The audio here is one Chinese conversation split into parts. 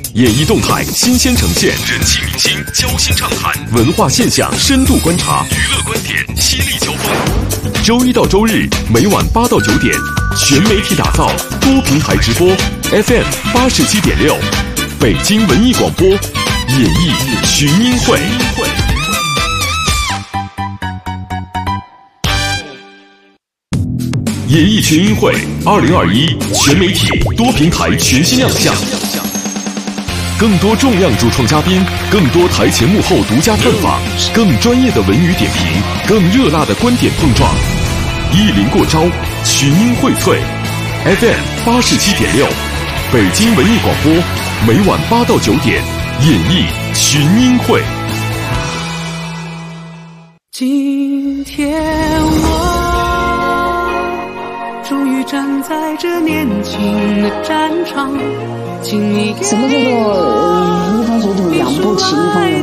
演艺动态新鲜呈现，人气明星交心畅谈，文化现象深度观察，娱乐观点犀利交锋。周一到周日每晚8到9点，全媒体打造，多平台直播 ，FM 87.6，北京文艺广播，演艺群英会。演艺群英会2021全媒体多平台全新亮相，更多重量主创嘉宾，更多台前幕后独家探访，更专业的文娱点评，更热辣的观点碰撞。意林过招，群英荟萃 ，FM 87.6，北京文艺广播，每晚8到9点，演艺群英会。 今天我终于站在这年轻的战场，请你给什么叫做一方水土养不起一方人？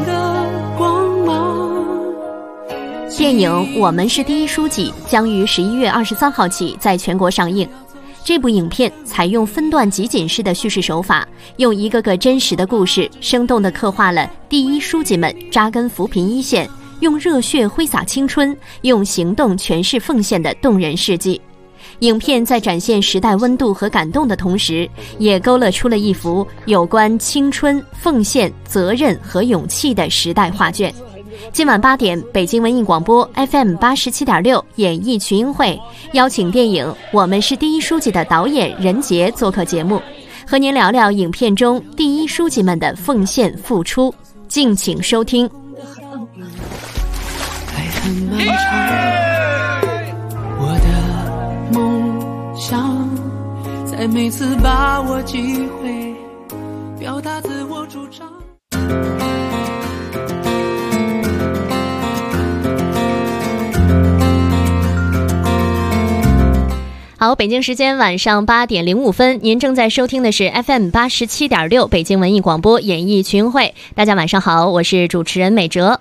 电影《我们是第一书记》将于11月23号起在全国上映。这部影片采用分段集锦式的叙事手法，用一个个真实的故事，生动地刻画了第一书记们扎根扶贫一线，用热血挥洒青春，用行动诠释奉献的动人事迹。影片在展现时代温度和感动的同时，也勾勒出了一幅有关青春、奉献、责任和勇气的时代画卷。今晚8点，北京文艺广播 FM 87.6演艺群英会邀请电影《我们是第一书记》的导演任杰做客节目，和您聊聊影片中第一书记们的奉献付出。敬请收听。 爱很漫长，我的梦想在每次把握机会表达自我主张。 好，北京时间晚上8点05分，您正在收听的是 FM 87.6北京文艺广播演艺群会。大家晚上好，我是主持人美哲。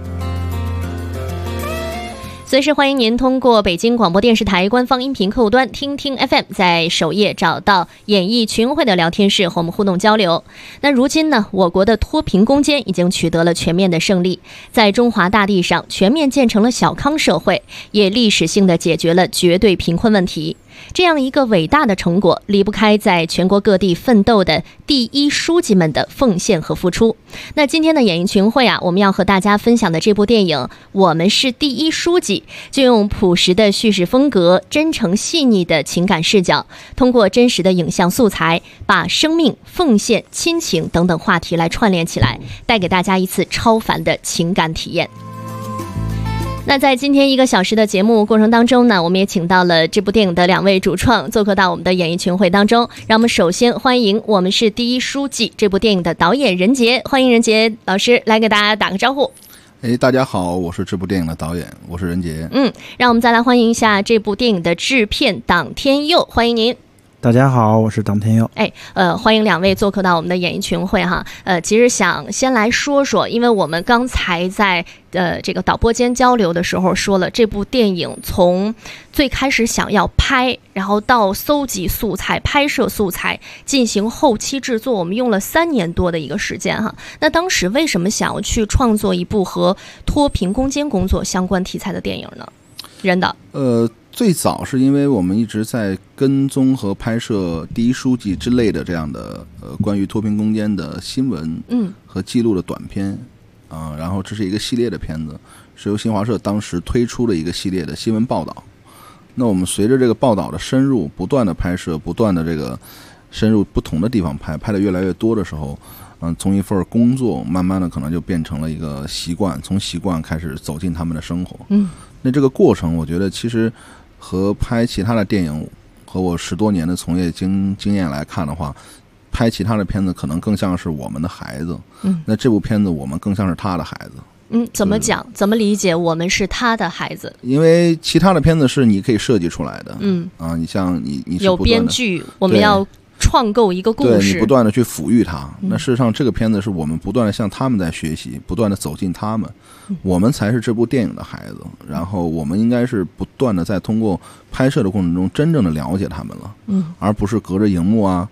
随时欢迎您通过北京广播电视台官方音频客户端听听 FM， 在首页找到演艺群会的聊天室和我们互动交流。那如今呢，我国的脱贫攻坚已经取得了全面的胜利，在中华大地上全面建成了小康社会，也历史性的解决了绝对贫困问题。这样一个伟大的成果，离不开在全国各地奋斗的第一书记们的奉献和付出。那今天的演艺群会啊，我们要和大家分享的这部电影《我们是第一书记》，就用朴实的叙事风格、真诚细腻的情感视角，通过真实的影像素材，把生命、奉献、亲情等等话题来串联起来，带给大家一次超凡的情感体验。那在今天1个小时的节目过程当中呢，我们也请到了这部电影的2位主创做客到我们的演艺群会当中。让我们首先欢迎《我们是第一书记》这部电影的导演任杰，欢迎任杰老师来给大家打个招呼。 大家好，我是这部电影的导演，我是任杰。 让我们再来欢迎一下这部电影的制片党天佑，欢迎您。 大家好，我是党天佑。 欢迎2位做客到我们的演艺群会哈。其实想先来说说，因为我们刚才在这个导播间交流的时候说了，这部电影从最开始想要拍，然后到搜集素材、拍摄素材、进行后期制作，我们用了3年多的一个时间哈。那当时为什么想要去创作一部和脱贫攻坚工作相关题材的电影呢？任导。 最早是因为我们一直在跟踪和拍摄第一书记之类的这样的关于脱贫攻坚的新闻和记录的短片然后这是一个系列的片子，是由新华社当时推出的一个系列的新闻报道。那我们随着这个报道的深入，不断的拍摄，不断的这个深入不同的地方拍的越来越多的时候，从一份工作慢慢的可能就变成了一个习惯，从习惯开始走进他们的生活。那这个过程我觉得其实和拍其他的电影和我10多年的从业经验来看的话，拍其他的片子可能更像是我们的孩子，那这部片子我们更像是他的孩子。 怎么讲？怎么理解我们是他的孩子？ 因为其他的片子是你可以设计出来的，你像你是有编剧，我们要创构一个故事， 对，你不断的去抚育它。那事实上这个片子是我们不断的向他们在学习，不断的走进他们，我们才是这部电影的孩子。然后我们应该是不断的在通过拍摄的过程中真正的了解他们了，而不是隔着荧幕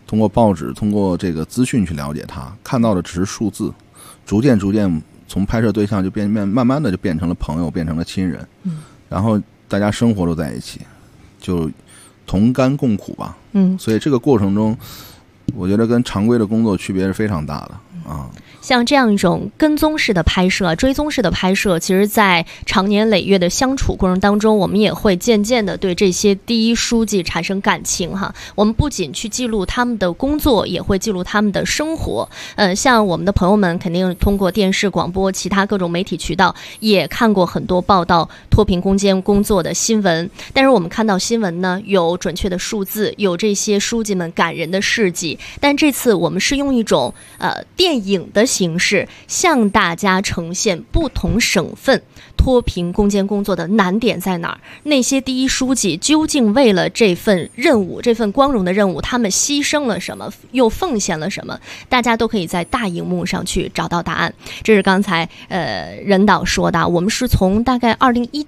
通过报纸，通过这个资讯去了解它，看到的只是数字，逐渐从拍摄对象就慢慢的就变成了朋友，变成了亲人，然后大家生活都在一起，就同甘共苦吧。所以这个过程中，我觉得跟常规的工作区别是非常大的啊。 像这样一种跟踪式的拍摄、追踪式的拍摄，其实在长年累月的相处过程当中，我们也会渐渐的对这些第一书记产生感情哈。我们不仅去记录他们的工作，也会记录他们的生活。像我们的朋友们肯定通过电视、广播、其他各种媒体渠道，也看过很多报道脱贫攻坚工作的新闻。但是我们看到新闻呢，有准确的数字，有这些书记们感人的事迹。但这次我们是用一种电影的形式向大家呈现不同省份脱贫攻坚工作的难点在哪儿，那些第一书记究竟为了这份任务，这份光荣的任务，他们牺牲了什么，又奉献了什么，大家都可以在大荧幕上去找到答案。这是刚才任导说的，我们是从大概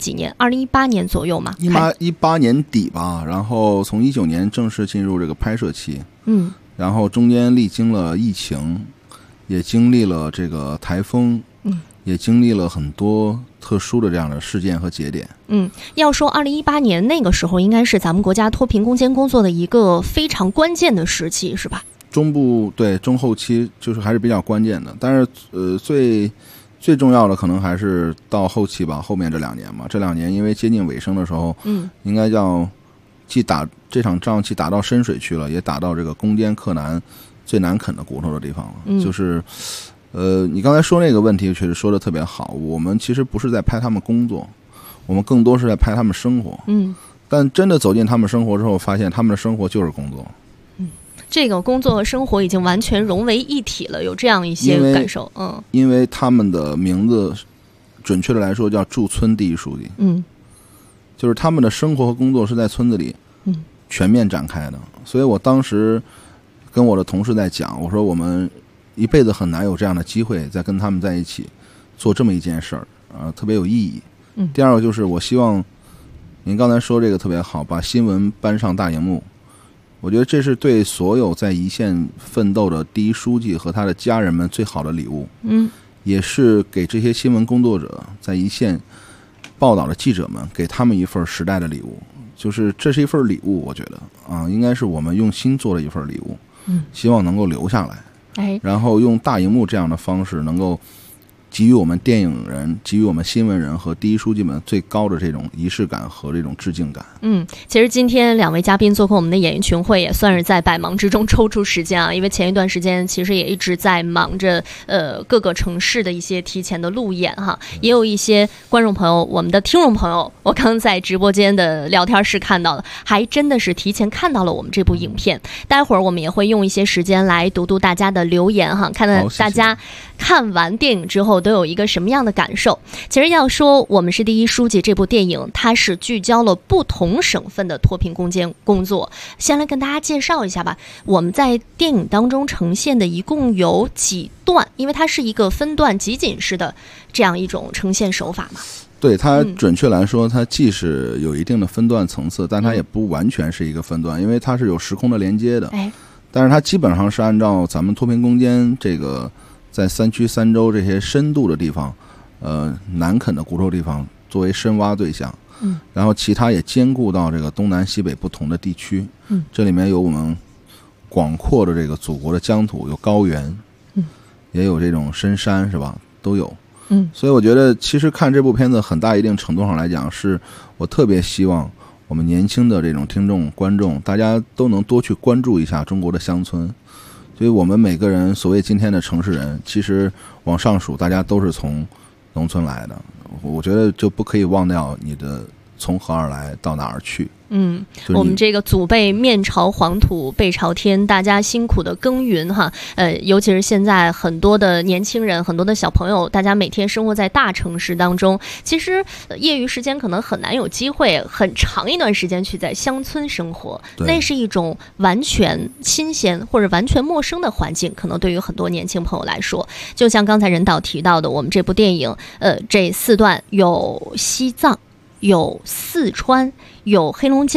2018年左右嘛 ，18年底吧，然后从19年正式进入这个拍摄期，然后中间历经了疫情，也经历了这个台风，也经历了很多特殊的这样的事件和节点。 要说2018年那个时候，应该是咱们国家脱贫攻坚工作的一个非常关键的时期，是吧？ 中后期就是还是比较关键的，但是最重要的可能还是到后期吧，后面这2年嘛，这2年因为接近尾声的时候，应该叫既打这场仗既打到深水区了，也打到这个攻坚克难最难啃的骨头的地方了。就是你刚才说那个问题确实说的特别好，我们其实不是在拍他们工作，我们更多是在拍他们生活。但真的走进他们生活之后，发现他们的生活就是工作。 这个工作和生活已经完全融为一体了，有这样一些感受。 因为他们的名字准确的来说叫驻村第一书记。就是他们的生活和工作是在村子里全面展开的。所以我当时跟我的同事在讲，我说我们一辈子很难有这样的机会再跟他们在一起做这么一件事儿，特别有意义。第二个就是我希望您刚才说这个特别好，把新闻搬上大荧幕，我觉得这是对所有在一线奋斗的第一书记和他的家人们最好的礼物。也是给这些新闻工作者在一线报道的记者们，给他们一份时代的礼物。就是这是一份礼物，我觉得应该是我们用心做的一份礼物。希望能够留下来，然后用大荧幕这样的方式能够给予我们电影人、给予我们新闻人和第一书记们最高的这种仪式感和这种致敬感。 其实今天2位嘉宾做客我们的演艺群会，也算是在百忙之中抽出时间啊，因为前一段时间其实也一直在忙着各个城市的一些提前的路演哈，也有一些观众朋友、我们的听众朋友，我刚在直播间的聊天室看到了，还真的是提前看到了我们这部影片。待会儿我们也会用一些时间来读大家的留言哈，看看大家看完电影之后都有一个什么样的感受。其实要说我们是第一书记这部电影，它是聚焦了不同省份的脱贫攻坚工作。先来跟大家介绍一下吧，我们在电影当中呈现的一共有几段，因为它是一个分段集锦式的这样一种呈现手法嘛。 对，它准确来说，它既是有一定的分段层次，但它也不完全是一个分段，因为它是有时空的连接的。但是它基本上是按照咱们脱贫攻坚这个在3区3州这些深度的地方，难啃的骨头地方作为深挖对象，然后其他也兼顾到这个东南西北不同的地区，这里面有我们广阔的这个祖国的疆土，有高原，也有这种深山，是吧？都有。所以我觉得其实看这部片子很大一定程度上来讲，是我特别希望我们年轻的这种听众观众，大家都能多去关注一下中国的乡村。所以我们每个人所谓今天的城市人，其实往上数大家都是从农村来的，我觉得就不可以忘掉你的从何而来到哪儿去。 我们这个祖辈面朝黄土背朝天，大家辛苦的耕耘哈。尤其是现在很多的年轻人、很多的小朋友，大家每天生活在大城市当中，其实业余时间可能很难有机会很长一段时间去在乡村生活，那是一种完全新鲜或者完全陌生的环境，可能对于很多年轻朋友来说，就像刚才任导提到的，我们这部电影这4段有西藏，有四川，有黑龙江，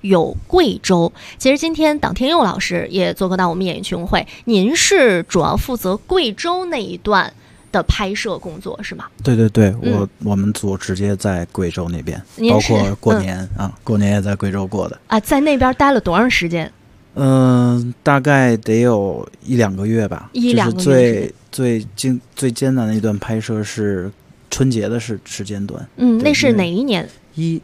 有贵州。其实今天党天佑老师也做客到我们演艺群会，您是主要负责贵州那一段的拍摄工作是吗？ 对对对，我们组直接在贵州那边，包括过年过年也在贵州过的啊。在那边待了多长时间？ 大概得有1-2个月吧。 1-2个月。最艰难的一段拍摄是春节的时间段。 那是哪一年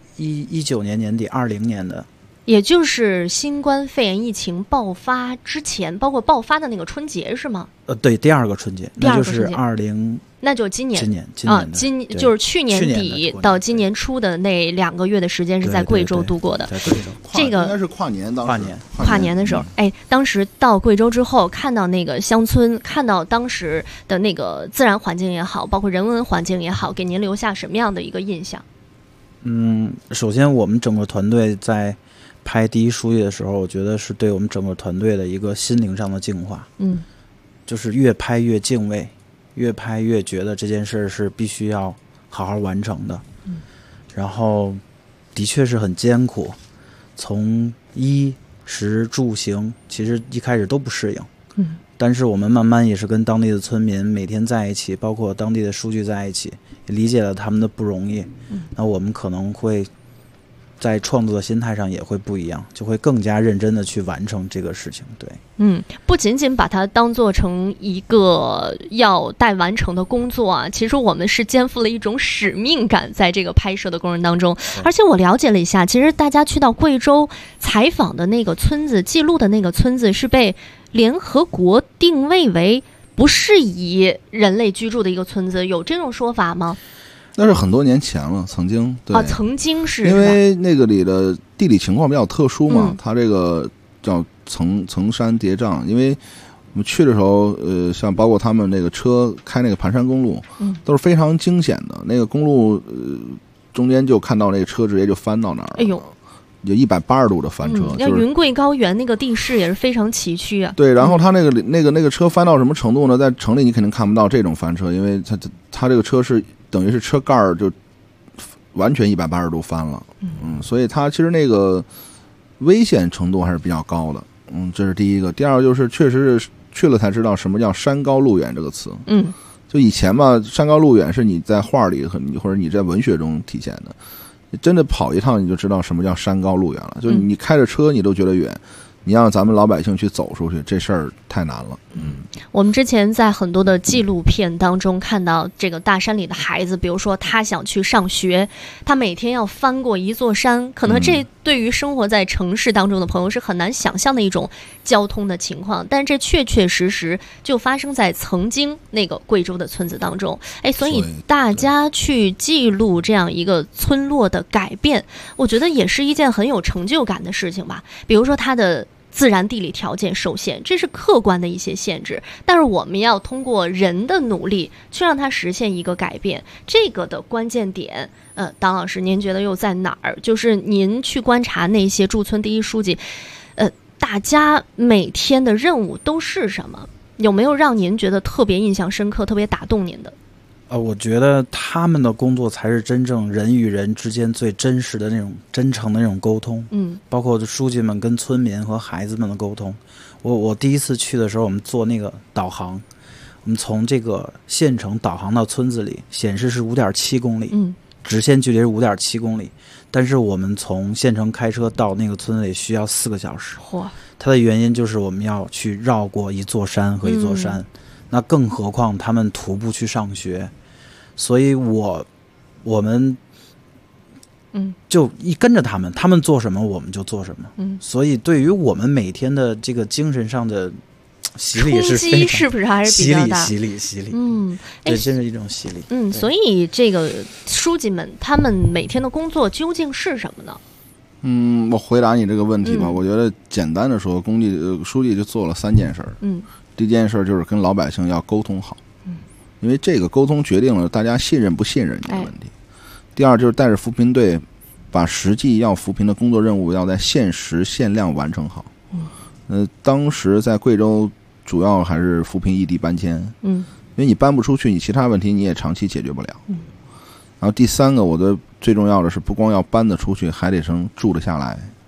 ？19年年底，20年的。 也就是新冠肺炎疫情爆发之前，包括爆发的那个春节是吗？ 对，第二个春节，那就是那就今年就是去年底到今年初的那2个月的时间是在贵州度过的。 在贵州， 这个应该是跨年的时候，当时到贵州之后，看到那个乡村，看到当时的那个自然环境也好，包括人文环境也好，给您留下什么样的一个印象？ 首先我们整个团队在拍第一书记的时候，我觉得是对我们整个团队的一个心灵上的净化。就是越拍越敬畏，越拍越觉得这件事是必须要好好完成的。然后的确是很艰苦，从衣食住行其实一开始都不适应。但是我们慢慢也是跟当地的村民每天在一起，包括当地的书记在一起，也理解了他们的不容易。那我们可能会在创作的心态上也会不一样，就会更加认真的去完成这个事情。对， 不仅仅把它当做成一个要待完成的工作啊，其实我们是肩负了一种使命感在这个拍摄的过程当中。而且我了解了一下，其实大家去到贵州采访的那个村子，记录的那个村子是被联合国定位为不适宜人类居住的一个村子，有这种说法吗？ 那是很多年前了，曾经对曾经是因为那个里的地理情况比较特殊嘛，它这个叫层山叠嶂。因为我们去的时候，像包括他们那个车开那个盘山公路，都是非常惊险的。那个公路中间就看到那个车直接就翻到哪儿了，有180度的翻车。 像云贵高原那个地势也是非常崎岖啊。 对，然后他那个车翻到什么程度呢？在城里你肯定看不到这种翻车，因为他这个车是等于是车盖就完全180度翻了。所以它其实那个危险程度还是比较高的。这是第一个。第二个就是确实是去了才知道什么叫山高路远这个词。就以前嘛，山高路远是你在画里或者你在文学中体现的，你真的跑一趟你就知道什么叫山高路远了。就是你开着车你都觉得远，你让咱们老百姓去走出去，这事儿太难了。 我们之前在很多的纪录片当中看到这个大山里的孩子，比如说他想去上学，他每天要翻过一座山，可能这对于生活在城市当中的朋友是很难想象的一种交通的情况，但这确确实实就发生在曾经那个贵州的村子当中。所以大家去记录这样一个村落的改变，我觉得也是一件很有成就感的事情吧。比如说它的自然地理条件受限，这是客观的一些限制，但是我们要通过人的努力去让它实现一个改变。这个的关键点，党老师您觉得又在哪儿？就是您去观察那些驻村第一书记，大家每天的任务都是什么？有没有让您觉得特别印象深刻、特别打动您的？ 我觉得他们的工作才是真正人与人之间最真实的那种真诚的那种沟通。包括书记们跟村民和孩子们的沟通。我第一次去的时候，我们做那个导航，我们从这个县城导航到村子里，显示是5.7公里，直线距离是5.7公里，但是我们从县城开车到那个村子里需要4个小时。它的原因就是我们要去绕过一座山和一座山。那更何况他们徒步去上学，所以我们就一跟着他们做什么我们就做什么。所以对于我们每天的这个精神上的洗礼是非常， 是不是还是比较大？洗礼。 对，真是一种洗礼。 所以这个书记们他们每天的工作究竟是什么呢？ 我回答你这个问题吧。我觉得简单的说，书记就做了3件事。第一件事就是跟老百姓要沟通好，因为这个沟通决定了大家信任不信任这个问题。第二就是带着扶贫队，把实际要扶贫的工作任务要在限时限量完成好。当时在贵州主要还是扶贫异地搬迁，因为你搬不出去，你其他问题你也长期解决不了。然后第3个，我觉得最重要的是，不光要搬得出去，还得住得下来。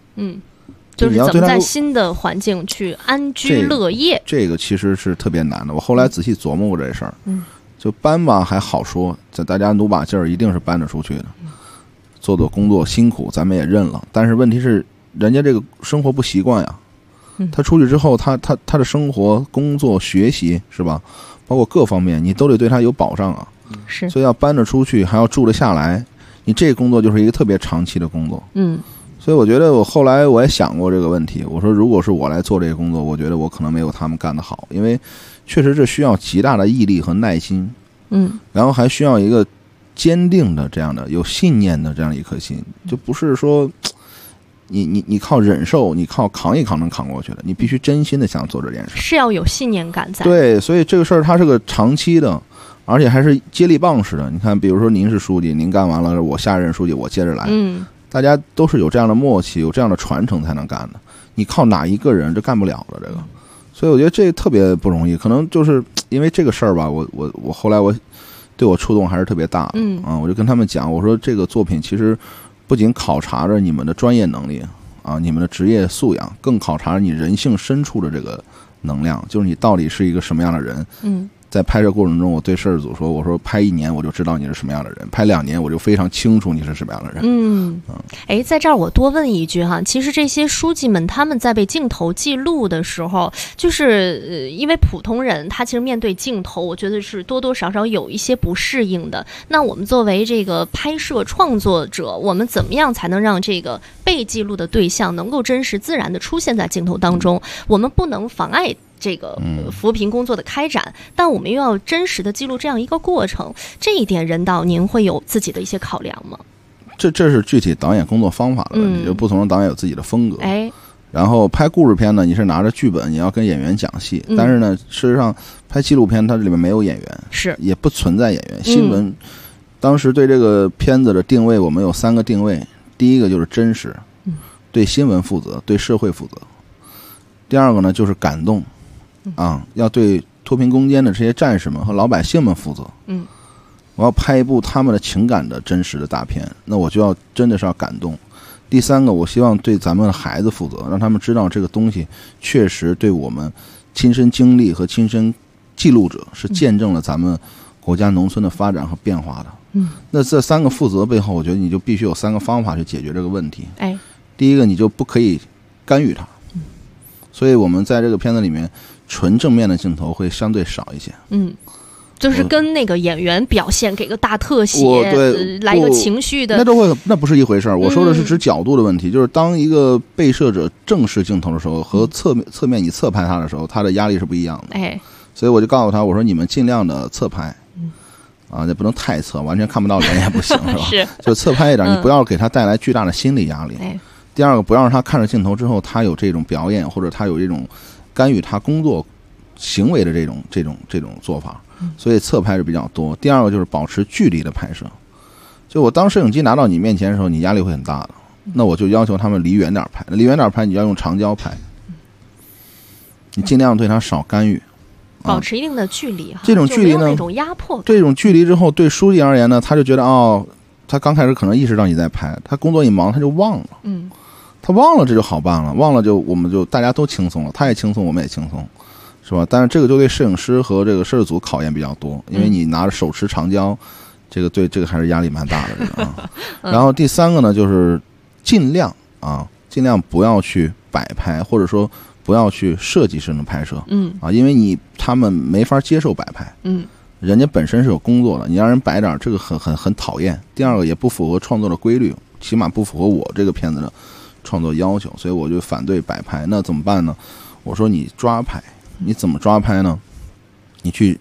就是怎么在新的环境去安居乐业， 这个其实是特别难的。我后来仔细琢磨过这事儿，就搬吧还好说，这大家努把劲儿一定是搬得出去的，做工作辛苦咱们也认了。但是问题是，人家这个生活不习惯呀，他出去之后，他的生活、工作、学习是吧，包括各方面，你都得对他有保障啊。 是， 所以要搬得出去，还要住得下来，你这个工作就是一个特别长期的工作。所以我觉得我后来我也想过这个问题，我说如果是我来做这个工作，我觉得我可能没有他们干得好，因为确实这需要极大的毅力和耐心，然后还需要一个坚定的这样的有信念的这样一颗心，就不是说你靠忍受，你靠扛一扛能扛过去的，你必须真心的想做这件事， 是要有信念感在。 对，所以这个事儿它是个长期的，而且还是接力棒式的。你看，比如说您是书记，您干完了，我下任书记，我接着来。大家都是有这样的默契，有这样的传承才能干的。你靠哪一个人，这干不了的这个。所以我觉得这特别不容易。可能就是因为这个事儿吧，我后来我对我触动还是特别大的。我就跟他们讲，我说这个作品其实不仅考察着你们的专业能力啊，你们的职业素养，更考察着你人性深处的这个能量，就是你到底是一个什么样的人。在拍摄过程中，我对摄制组说：“我说拍1年我就知道你是什么样的人，拍2年我就非常清楚你是什么样的人。” 在这儿我多问一句哈，其实这些书记们他们在被镜头记录的时候，就是因为普通人他其实面对镜头，我觉得是多多少少有一些不适应的。那我们作为这个拍摄创作者，我们怎么样才能让这个被记录的对象能够真实自然的出现在镜头当中？我们不能妨碍这个扶贫工作的开展，但我们又要真实的记录这样一个过程，这一点任导您会有自己的一些考量吗？ 这是具体导演工作方法的问题，就不同的导演有自己的风格。然后拍故事片呢，你是拿着剧本，你要跟演员讲戏，但是呢，事实上拍纪录片它里面没有演员， 是也不存在演员。新闻当时对这个片子的定位，我们有3个定位，第一个就是真实，对新闻负责，对社会负责。第二个呢就是感动。要对脱贫攻坚的这些战士们和老百姓们负责。我要拍一部他们的情感的真实的大片，那我就要真的是要感动。第3个，我希望对咱们的孩子负责，让他们知道这个东西确实对我们亲身经历和亲身记录者是见证了咱们国家农村的发展和变化的。那这3个负责背后，我觉得你就必须有3个方法去解决这个问题。第一个，你就不可以干预它。所以我们在这个片子里面，纯正面的镜头会相对少一些。 就是跟那个演员表现给个大特写，来一个情绪的， 那不是一回事儿。我说的是指角度的问题，就是当一个被摄者正视镜头的时候，和侧面你侧拍他的时候，他的压力是不一样的。所以我就告诉他，我说你们尽量的侧拍，也不能太侧，完全看不到人也不行，是吧？ 是， 就侧拍一点，你不要给他带来巨大的心理压力。第二个，不要让他看着镜头之后，他有这种表演，或者他有这种干预他工作行为的这种做法。所以侧拍是比较多。第二个就是保持距离的拍摄，就我当摄影机拿到你面前的时候，你压力会很大的，那我就要求他们离远点拍，离远点拍你要用长焦拍，你尽量对他少干预， 保持一定的距离。 这种距离呢， 那种压迫感， 这种距离之后，对书记而言呢，他就觉得他刚开始可能意识到你在拍，他工作一忙他就忘了，他忘了这就好办了，忘了就我们就大家都轻松了，他也轻松，我们也轻松。是吧？但是这个就对摄影师和这个摄制组考验比较多，因为你拿着手持长焦，这个对这个还是压力蛮大的。这个然后第3个呢，就是尽量不要去摆拍，或者说不要去设计式的拍摄。因为他们没法接受摆拍。人家本身是有工作的，你让人摆点，这个很讨厌。第二个也不符合创作的规律，起码不符合我这个片子的创作要求，所以我就反对摆拍。那怎么办呢？我说你抓拍。你怎么抓拍呢？你去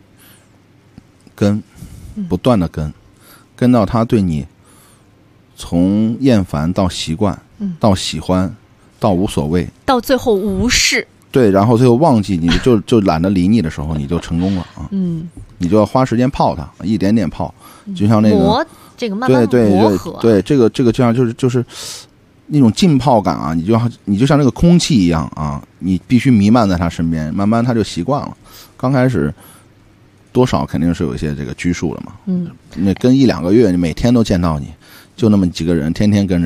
不断的跟到他对你从厌烦到习惯，到喜欢，到无所谓， 到最后无视。 对，然后最后忘记你就懒得理你的时候，你就成功了啊！你就要花时间泡它，一点点泡，就像那个磨这个慢慢磨合。 对，这个就像就是那种浸泡感啊，你就像那个空气一样啊，你必须弥漫在他身边，慢慢他就习惯了。刚开始多少肯定是有一些这个拘束的嘛。那跟1-2个月，你每天都见到你，就那么几个人，天天跟着你，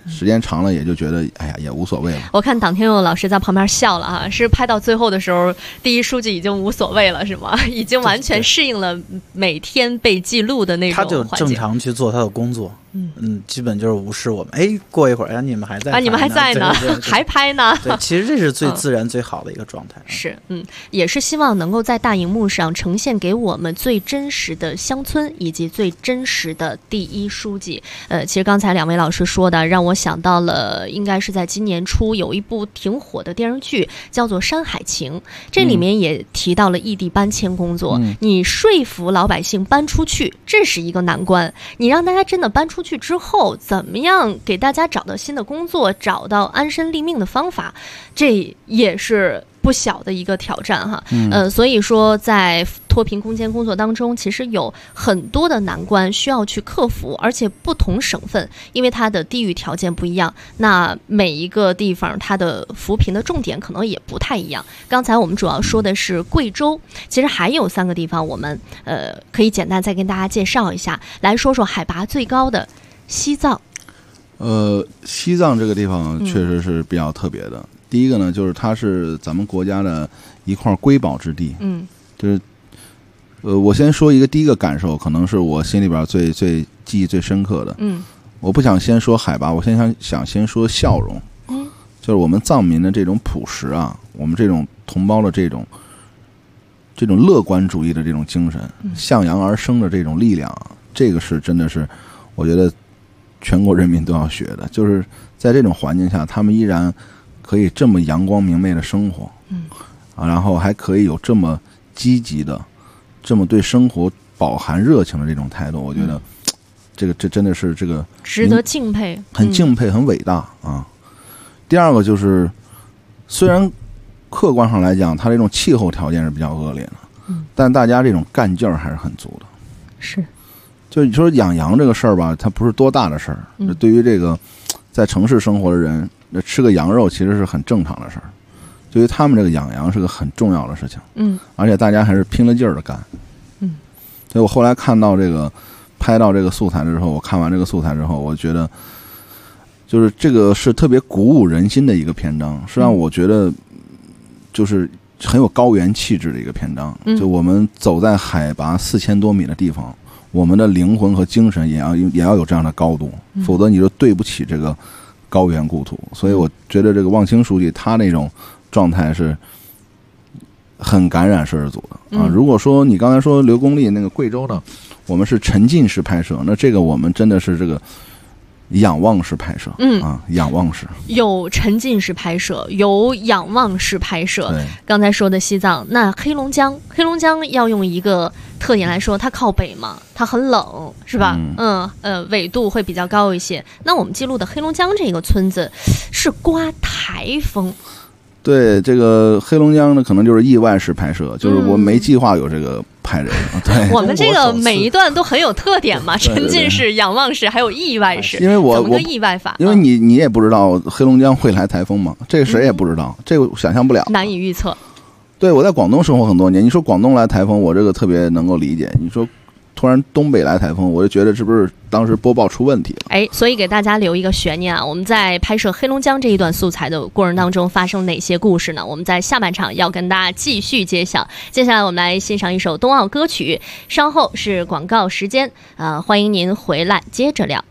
时间长了也就觉得哎呀也无所谓了。 我看党天佑老师在旁边笑了啊，是拍到最后的时候，第一书记已经无所谓了是吗？已经完全适应了每天被记录的那种环境， 他就正常去做他的工作。基本就是无视我们。哎，过一会儿你们还在啊，你们还在呢， 对对对还拍呢。 对，其实这是最自然、最好的一个状态。 是，也是希望能够在大荧幕上呈现给我们最真实的乡村以及最真实的第一书记。其实刚才两位老师说的，让我想到了，应该是在今年初有一部挺火的电视剧，叫做《山海情》，这里面也提到了异地搬迁工作。你说服老百姓搬出去，这是一个难关。你让大家真的搬出去之后，怎么样给大家找到新的工作，找到安身立命的方法，这也是不小的一个挑战哈。所以说在脱贫攻坚工作当中，其实有很多的难关需要去克服，而且不同省份因为它的地域条件不一样，那每一个地方它的扶贫的重点可能也不太一样。刚才我们主要说的是贵州，其实还有3个地方我们可以简单再跟大家介绍一下，来说说海拔最高的西藏。 西藏这个地方确实是比较特别的。第一个呢，就是它是咱们国家的一块瑰宝之地。就是我先说一个第一个感受，可能是我心里边最记忆最深刻的。我不想先说海拔，我想先说笑容。就是我们藏民的这种朴实啊，我们这种同胞的这种乐观主义的这种精神，向阳而生的这种力量啊，这个是真的是我觉得全国人民都要学的。就是在这种环境下，他们依然可以这么阳光明媚的生活，然后还可以有这么积极的、这么对生活饱含热情的这种态度，我觉得这真的是这个值得敬佩， 很敬佩，很伟大啊。第二个就是，虽然客观上来讲，它这种气候条件是比较恶劣的，但大家这种干劲儿还是很足的。 是， 就你说养羊这个事儿吧，它不是多大的事儿。对于这个在城市生活的人，吃个羊肉其实是很正常的事儿。对于他们这个养羊是个很重要的事情。而且大家还是拼了劲儿的干。所以我后来看到这个拍到这个素材之后，我看完这个素材之后，我觉得就是这个是特别鼓舞人心的一个篇章，是让我觉得就是很有高原气质的一个篇章。就我们走在海拔4000多米的地方，我们的灵魂和精神也要有这样的高度，否则你就对不起这个高原故土。所以我觉得这个望清书记他那种状态是很感染摄制组的啊。如果说你刚才说刘公立那个贵州的，我们是沉浸式拍摄，那这个我们真的是这个仰望式拍摄。仰望式有沉浸式拍摄，有仰望式拍摄。刚才说的西藏，那黑龙江要用一个特点来说，它靠北嘛，它很冷，是吧？纬度会比较高一些。那我们记录的黑龙江这个村子是刮台风。 对，这个黑龙江呢，可能就是意外式拍摄，就是我没计划有这个拍人。对， 我们这个每一段都很有特点嘛，沉浸式、仰望式，还有意外式。 因为怎么个意外法？ 因为你也不知道黑龙江会来台风嘛，这个谁也不知道，这个想象不了， 难以预测。 对，我在广东生活很多年，你说广东来台风，我这个特别能够理解。你说突然东北来台风，我就觉得是不是当时播报出问题了？ 所以给大家留一个悬念啊，我们在拍摄黑龙江这一段素材的过程当中发生哪些故事呢？我们在下半场要跟大家继续揭晓。接下来我们来欣赏一首冬奥歌曲，稍后是广告时间，欢迎您回来接着聊。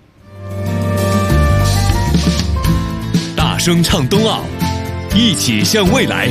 大声唱冬奥，一起向未来。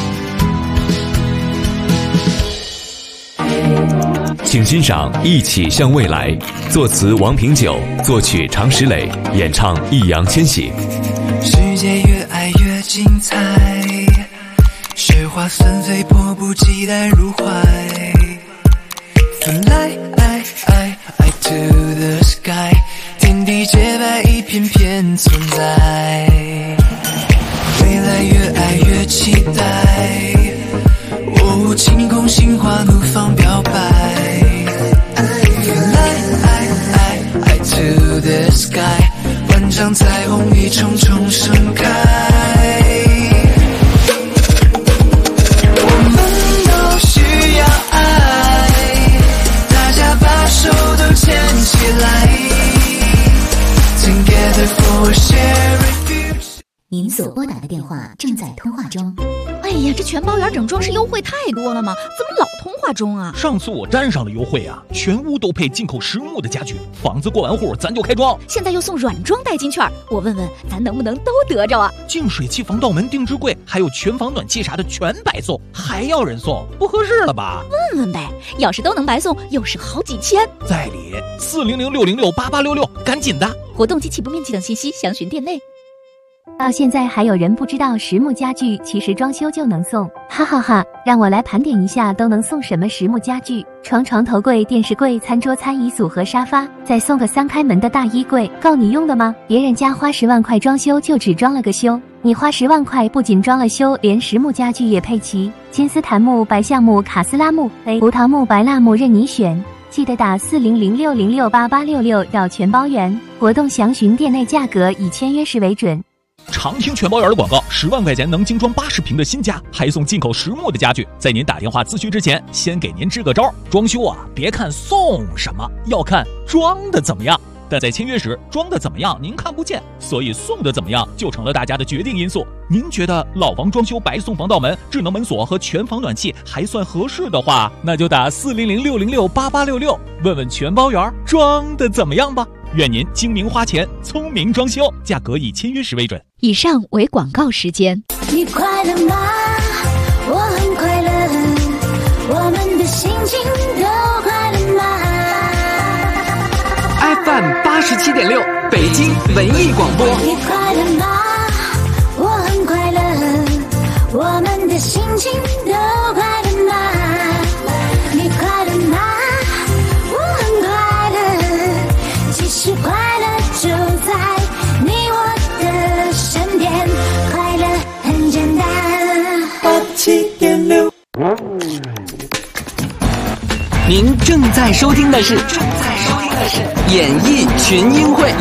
请欣赏《一起向未来》，作词王平久，作曲常石磊，演唱易烊千玺。 世界越爱越精彩，雪花纷飞，迫不及待入怀。Fly to the sky， 天地洁白，一片片存在。未来越爱越期待，晴空心花怒放表白。Fly to the sky， 万丈彩虹一重重盛开。我们都需要爱，大家把手都牵起来。Together for a share。 拨打的电话正在通话中。 哎呀，这全包园整装饰优惠太多了吗？怎么老通话中啊？ 上次我沾上了优惠啊，全屋都配进口实木的家具，房子过完户咱就开装。 现在又送软装代金券，我问问咱能不能都得着啊？ 净水器、防盗门、定制柜，还有全房暖气啥的全白送，还要人送，不合适了吧？ 问问呗，要是都能白送，又是好几千。 在理，400-606-8866，赶紧的！ 活动及起步面积等信息详询店内。 到现在还有人不知道实木家具其实装修就能送，哈哈哈！让我来盘点一下都能送什么实木家具：床、床头柜、电视柜、餐桌、餐椅组和沙发，再送个3开门的大衣柜，够你用的吗？别人家花10万块装修就只装了个修，你花10万块不仅装了修，连实木家具也配齐，金丝檀木、白橡木、卡斯拉木、葡萄木、白蜡木任你选。记得打400-606-8866要全包圆，活动详询店内价格，以签约时为准。 常听全包园的广告，10万块钱能精装80平的新家，还送进口实木的家具。在您打电话咨询之前，先给您支个招，装修啊，别看送什么，要看装的怎么样。但在签约时，装的怎么样您看不见，所以送的怎么样就成了大家的决定因素。您觉得老房装修白送防盗门、智能门锁和全房暖气还算合适的话，那就打400-606-8866，问问全包园装的怎么样吧。愿您精明花钱，聪明装修，价格以签约时为准。 以上为广告时间。 你快乐吗？我很快乐，我们的心情都快乐吗？ FM 87.6北京文艺广播。 你快乐吗？我很快乐，我们的心情都快乐吗？你快乐吗？我很快乐，其实快乐就在你我的身边，快乐很简单。 87.6。您正在收听的是演艺群英会。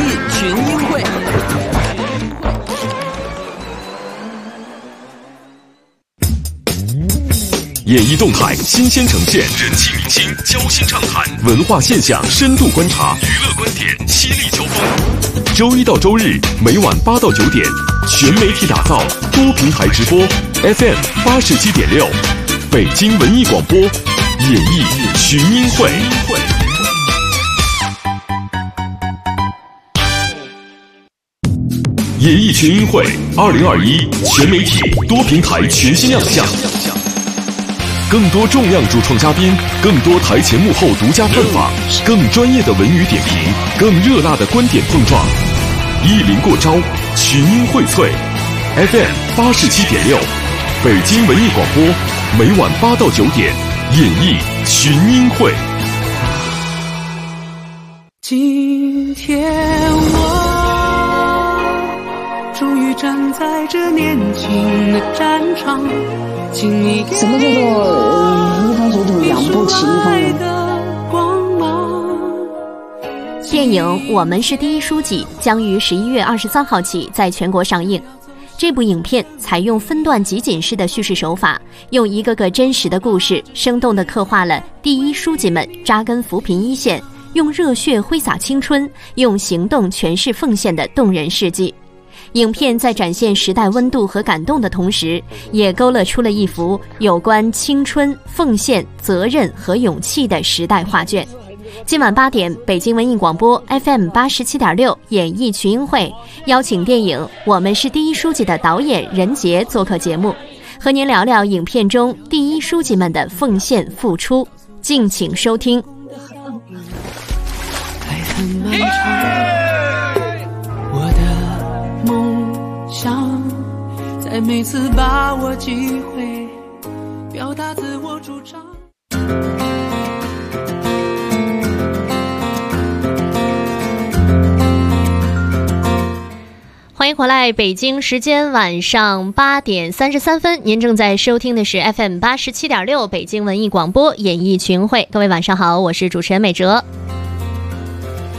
演艺动态新鲜呈现，人气明星交心畅谈，文化现象深度观察，娱乐观点犀利交锋。周一到周日每晚8到9点，全媒体打造，多平台直播 FM 87.6，北京文艺广播，演艺群英会。演艺群英会2021全媒体多平台全新亮相。更多重量主创嘉宾，更多台前幕后独家探访，更专业的文娱点评，更热辣的观点碰撞。一临过招，群英荟萃 FM 87.6，北京文艺广播，每晚8到9点，演艺群英会。 今天我终于站在这年轻的战场，请你什么叫做一方水土养不起一方人？ 电影《我们是第一书记》将于11月23号起在全国上映。这部影片采用分段集锦式的叙事手法，用一个个真实的故事，生动地刻画了第一书记们扎根扶贫一线，用热血挥洒青春，用行动诠释奉献的动人事迹。影片在展现时代温度和感动的同时，也勾勒出了一幅有关青春、奉献、责任和勇气的时代画卷。今晚8点，北京文艺广播 FM 87.6演艺群英会邀请电影《我们是第一书记》的导演任杰做客节目，和您聊聊影片中第一书记们的奉献付出。敬请收听。 爱很漫长，我的梦想在每次把握机会表达自我主张。 欢迎回来，北京时间晚上8点33分，您正在收听的是 FM 87.6北京文艺广播演艺群会。各位晚上好，我是主持人美哲。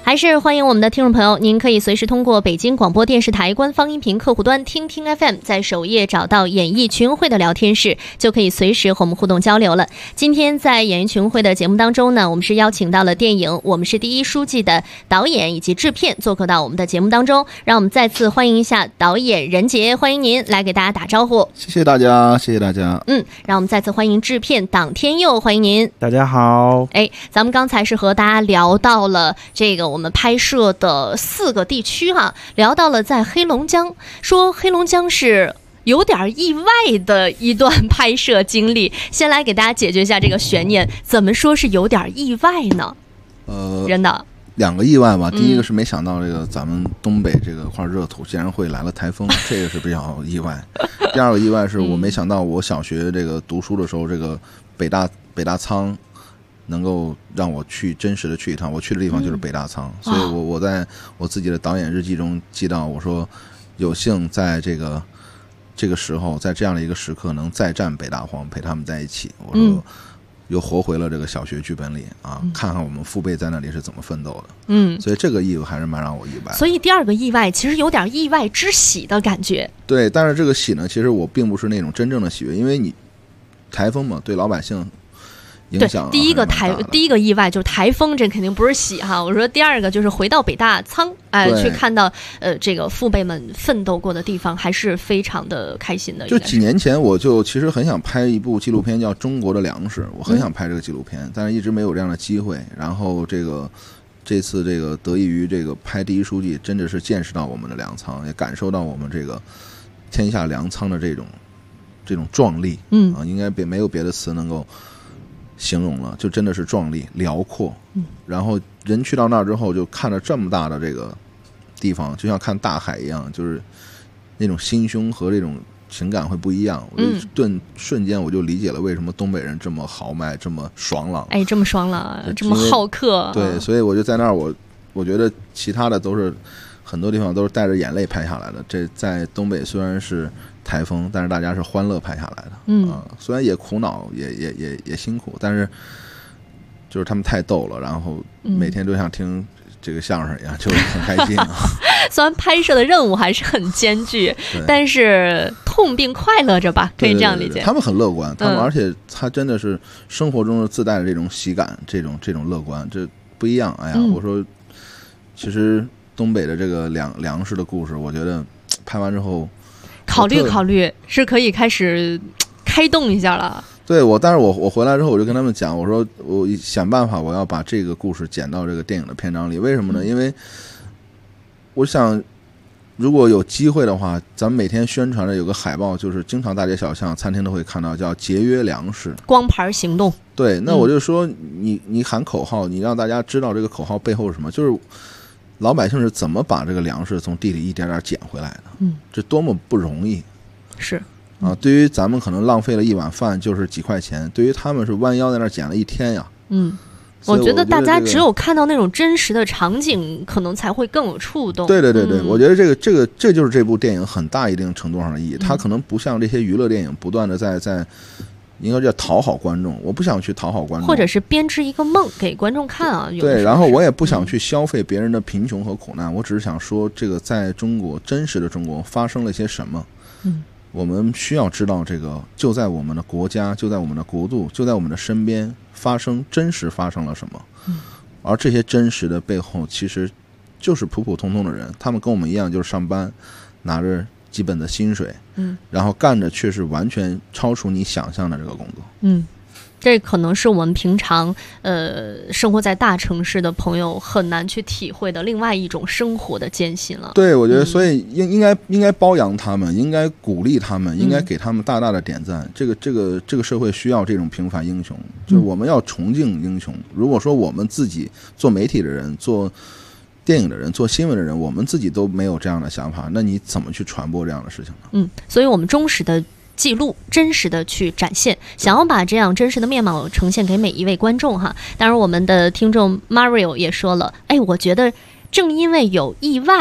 还是欢迎我们的听众朋友，您可以随时通过北京广播电视台官方音频客户端听听 FM， 在首页找到演艺群会的聊天室，就可以随时和我们互动交流了。今天在演艺群会的节目当中呢，我们是邀请到了电影《我们是第一书记》的导演以及制片做客到我们的节目当中，让我们再次欢迎一下导演任杰，欢迎您来给大家打招呼。 谢谢大家，谢谢大家。 让我们再次欢迎制片党天佑，欢迎您。 大家好。 咱们刚才是和大家聊到了这个我们拍摄的4个地区哈，聊到了在黑龙江，说黑龙江是有点意外的一段拍摄经历，先来给大家解决一下这个悬念，怎么说是有点意外呢？真的 2个意外吧。第一个是没想到这个咱们东北这个块热土竟然会来了台风，这个是比较意外。第二个意外是我没想到我小学这个读书的时候，这个北大仓能够让我去真实的去一趟，我去的地方就是北大仓，所以我在我自己的导演日记中记到，我说有幸在这个时候，在这样的一个时刻能再战北大荒，陪他们在一起，我说又活回了这个小学剧本里啊，看看我们父辈在那里是怎么奋斗的。所以这个意外还是蛮让我意外的。 所以第二个意外其实有点意外之喜的感觉。 对，但是这个喜呢，其实我并不是那种真正的喜悦，因为你台风嘛，对老百姓影响。 对，第一个意外就是台风，这肯定不是喜哈。我说第二个就是回到北大仓，去看到这个父辈们奋斗过的地方，还是非常的开心的。 就几年前我就其实很想拍一部纪录片叫《中国的粮食》，我很想拍这个纪录片，但是一直没有这样的机会。然后这次这个得益于这个拍第一书记，真的是见识到我们的粮仓，也感受到我们这个天下粮仓的这种壮丽。应该没有别的词能够形容了，就真的是壮丽辽阔。然后人去到那儿之后，就看着这么大的这个地方，就像看大海一样，就是那种心胸和这种情感会不一样。我瞬间我就理解了为什么东北人这么豪迈，这么爽朗。 这么爽朗，这么好客。 对，所以我就在那儿，我觉得其他的都是很多地方都是带着眼泪拍下来的。这在东北虽然是台风，但是大家是欢乐拍下来的。虽然也苦恼，也辛苦，但是就是他们太逗了，然后每天都像听这个相声一样，就很开心。 虽然拍摄的任务还是很艰巨，但是痛并快乐着吧，可以这样理解。 对，他们很乐观，他们而且他真的是生活中自带的这种喜感，这种乐观，这不一样。我说其实东北的这个粮食的故事，我觉得拍完之后考虑是可以开始开动一下了。 对，但是我回来之后，我就跟他们讲，我说我想办法，我要把这个故事剪到这个电影的篇章里。为什么呢？因为我想，如果有机会的话，咱们每天宣传的有个海报，就是经常大街小巷、餐厅都会看到，叫节约粮食， 光牌行动。 对，那我就说，你喊口号，你让大家知道这个口号背后是什么，就是老百姓是怎么把这个粮食从地里一点点捡回来的。这多么不容易。 是。 对于咱们可能浪费了一碗饭就是几块钱，对于他们是弯腰在那捡了一天呀。 我觉得大家只有看到那种真实的场景，可能才会更有触动。 对，我觉得这就是这部电影很大一定程度上的意义。它可能不像这些娱乐电影不断的在应该叫讨好观众，我不想去讨好观众， 或者是编织一个梦给观众看啊。 对，然后我也不想去消费别人的贫穷和苦难，我只是想说，这个在中国真实的中国发生了些什么。我们需要知道这个就在我们的国家，就在我们的国度，就在我们的身边真实发生了什么。而这些真实的背后其实就是普普通通的人，他们跟我们一样就是上班拿着基本的薪水，然后干着却是完全超出你想象的这个工作。 这可能是我们平常生活在大城市的朋友很难去体会的另外一种生活的艰辛了。 对，我觉得所以应该包养他们，应该鼓励他们，应该给他们大大的点赞。这个社会需要这种平凡英雄，就是我们要崇敬英雄。如果说我们自己做媒体的人、做电影的人、做新闻的人，我们自己都没有这样的想法，那你怎么去传播这样的事情呢？ 所以我们忠实的记录，真实的去展现，想要把这样真实的面貌呈现给每一位观众哈。当然我们的听众 Mario 也说了，我觉得正因为有意外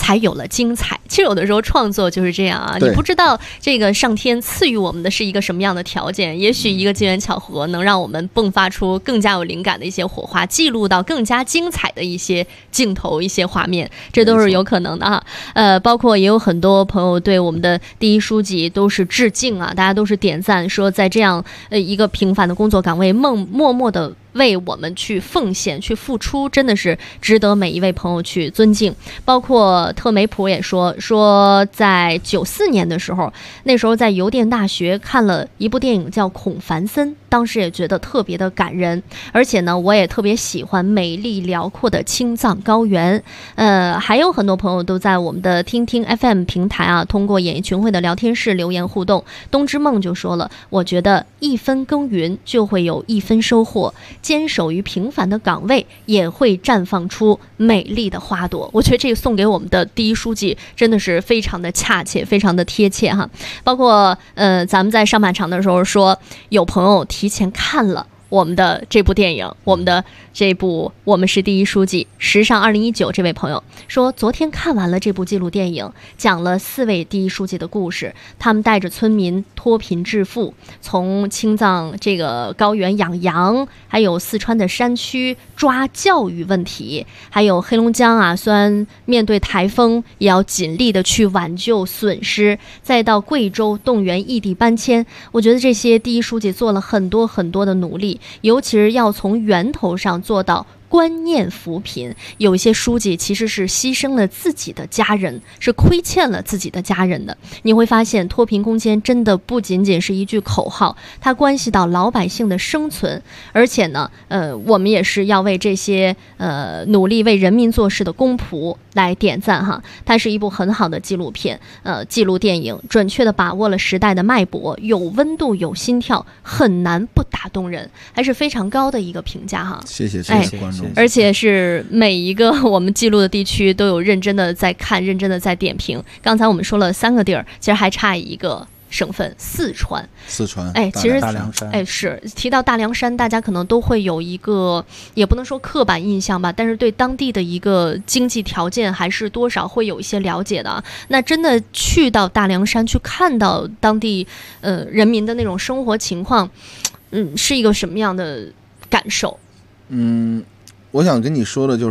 才有了精彩。其实有的时候创作就是这样啊，你不知道这个上天赐予我们的是一个什么样的条件，也许一个机缘巧合能让我们迸发出更加有灵感的一些火花，记录到更加精彩的一些镜头、一些画面，这都是有可能的哈。包括也有很多朋友对我们的第一书记都是致敬啊，大家都是点赞，说在这样一个平凡的工作岗位，默默的为我们去奉献、去付出，真的是值得每一位朋友去尊敬。包括特梅普也说在94年的时候，那时候在邮电大学看了一部电影叫《孔繁森》，当时也觉得特别的感人，而且呢，我也特别喜欢美丽辽阔的青藏高原。还有很多朋友都在我们的听听 FM 平台啊，通过演艺群会的聊天室留言互动。冬之梦就说了，我觉得一分耕耘就会有一分收获，坚守于平凡的岗位也会绽放出美丽的花朵。我觉得这个送给我们的第一书记真的是非常的恰切，非常的贴切哈。包括咱们在上半场的时候说，有朋友提前看了我们的这部电影，我们的这部《我们是第一书记》，时尚2019这位朋友说，昨天看完了这部纪录电影，讲了4位第一书记的故事，他们带着村民脱贫致富，从青藏这个高原养羊，还有四川的山区抓教育问题，还有黑龙江啊，虽然面对台风也要尽力的去挽救损失，再到贵州动员异地搬迁。我觉得这些第一书记做了很多很多的努力，尤其是要从源头上做到观念扶贫。有一些书记其实是牺牲了自己的家人，是亏欠了自己的家人的。你会发现脱贫攻坚真的不仅仅是一句口号，它关系到老百姓的生存。而且呢我们也是要为这些努力为人民做事的公仆来点赞哈。它是一部很好的纪录片，记录电影，准确的把握了时代的脉搏，有温度有心跳，很难不打动人，还是非常高的一个评价哈。 谢谢观众。 而且是每一个我们记录的地区都有认真的在看，认真的在点评。刚才我们说了3个地儿，其实还差一个省份，四川。其实大凉山， 是提到大凉山，大家可能都会有一个，也不能说刻板印象吧，但是对当地的一个经济条件还是多少会有一些了解的。那真的去到大凉山去看到当地人民的那种生活情况，是一个什么样的感受？ 我想跟你说的就是，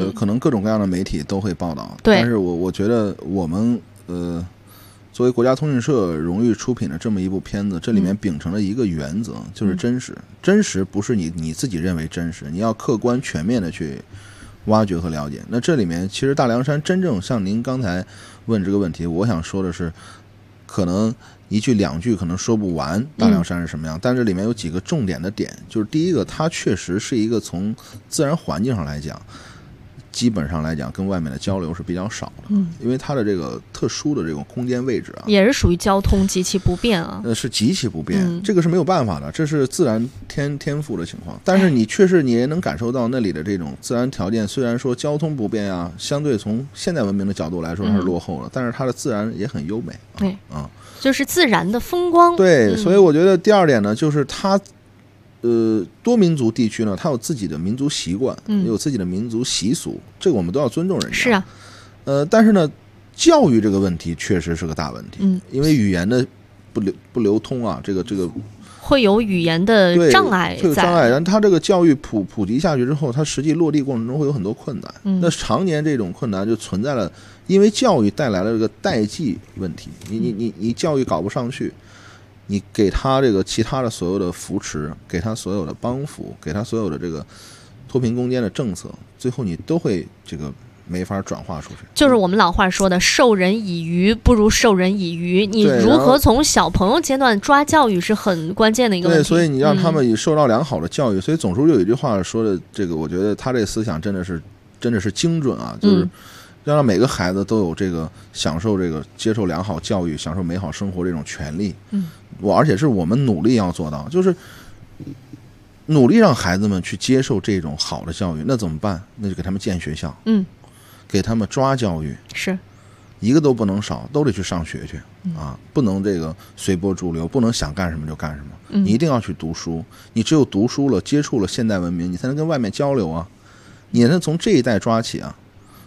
可能各种各样的媒体都会报道，但是我觉得我们作为国家通讯社荣誉出品的这么一部片子，这里面秉承了一个原则，就是真实。真实不是你自己认为真实，你要客观全面的去挖掘和了解。那这里面其实大凉山真正像您刚才问这个问题，我想说的是，可能1句2句可能说不完大凉山是什么样，但这里面有几个重点的点，就是第一个，它确实是一个从自然环境上来讲，基本上来讲跟外面的交流是比较少的，因为它的这个特殊的这种空间位置啊， 也是属于交通极其不便啊， 是极其不便，这个是没有办法的，这是自然天赋的情况。但是你确实你也能感受到那里的这种自然条件，虽然说交通不便啊，相对从现代文明的角度来说它是落后了，但是它的自然也很优美， 就是自然的风光。 对，所以我觉得第二点呢，就是它多民族地区呢，它有自己的民族习惯，也有自己的民族习俗，这个我们都要尊重人家。 是啊， 但是呢，教育这个问题确实是个大问题，因为语言的不流通啊，这个会有语言的障碍， 会有障碍。然后它这个教育普及下去之后，它实际落地过程中会有很多困难。那常年这种困难就存在了，因为教育带来了这个代际问题。你教育搞不上去，你给他这个其他的所有的扶持，给他所有的帮扶，给他所有的这个脱贫攻坚的政策，最后你都会这个没法转化出去。 就是我们老话说的，授人以鱼不如授人以渔。你如何从小朋友阶段抓教育是很关键的一个问题。 对，所以你让他们受到良好的教育。所以总书记有一句话说的，这个我觉得他这个思想真的是精准啊，就是要让每个孩子都有这个享受这个接受良好教育、享受美好生活这种权利。而且是我们努力要做到，就是努力让孩子们去接受这种好的教育。那怎么办？那就给他们建学校，给他们抓教育， 是一个都不能少，都得去上学去啊！不能这个随波逐流，不能想干什么就干什么。你一定要去读书，你只有读书了，接触了现代文明，你才能跟外面交流啊！你能从这一代抓起啊！